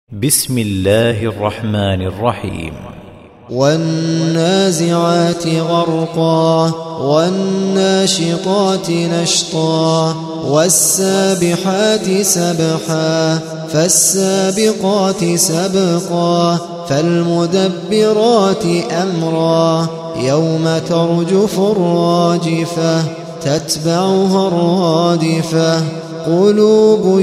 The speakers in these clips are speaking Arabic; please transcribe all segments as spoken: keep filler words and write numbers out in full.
بسم الله الرحمن الرحيم. والنازعات غرقا والناشطات نشطا والسابحات سبحا فالسابقات سبقا فالمدبرات أمرا يوم ترجف الراجفة تتبعها الرادفة قلوب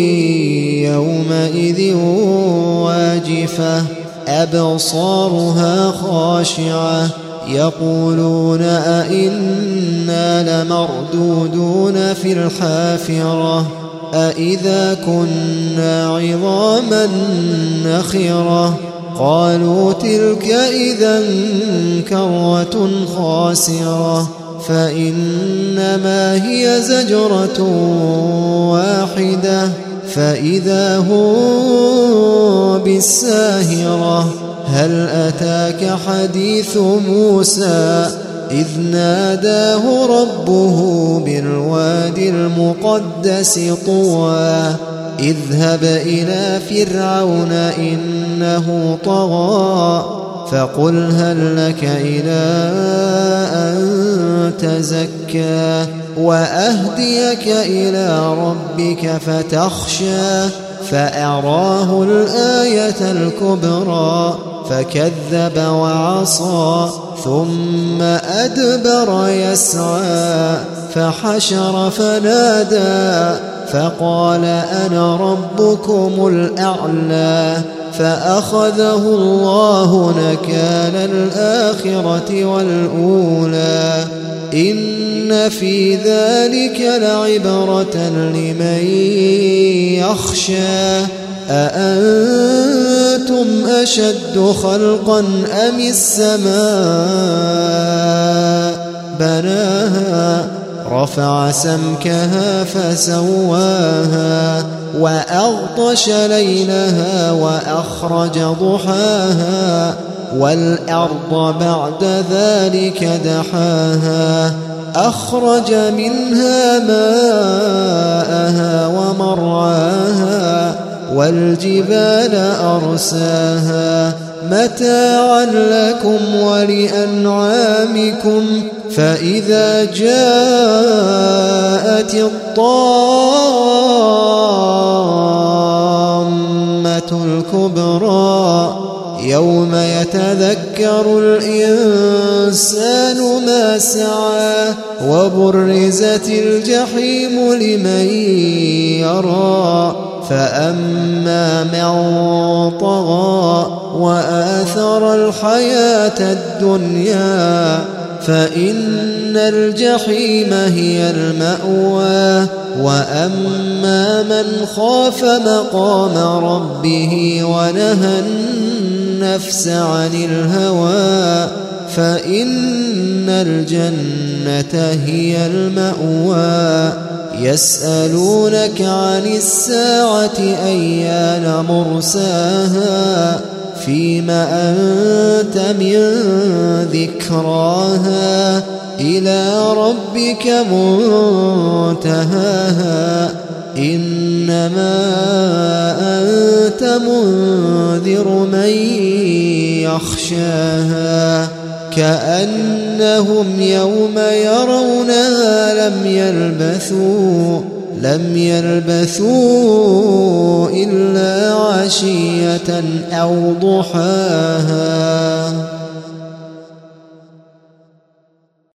يومئذ واجفة أبصارها خاشعة يقولون أئنا لمردودون في الحافرة أئذا كنا عظاما نخرة قالوا تلك إذا كرة خاسرة فإنما هي زجرة واحدة فإذا هم بالساهرة هل أتاك حديث موسى إذ ناداه ربه بالوادي المقدس طوى اذهب إلى فرعون إنه طغى فقل هل لك إلى أن تزكى وأهديك إلى ربك فتخشى فأراه الآية الكبرى فكذب وعصى ثم أدبر يسعى فحشر فنادى فقال أنا ربكم الأعلى فأخذه الله نكال الآخرة والأولى إن في ذلك لعبرة لمن يخشى أأنتم أشد خلقا أم السماء بناها رفع سمكها فسواها وأغطش ليلها وأخرج ضحاها والأرض بعد ذلك دحاها أخرج منها ماءها ومرعاها والجبال أرساها متاعا لكم ولأنعامكم فإذا جاءت الطامة الكبرى يوم يتذكر الإنسان ما سعى وبرزت الجحيم لمن يرى فأما من طغى وآثر الحياة الدنيا فإن الجحيم هي المأوى وأما من خاف مقام ربه ونهى النفس عن الهوى فإن الجنة هي المأوى يسألونك عن الساعة أيان مرساها فيما أنت من ذكراها إلى ربك منتهاها إنما أنت منذر من يخشاها كأنهم يوم يرونها لم يلبثوا لم يلبثوا إلا عشية أو ضحاها.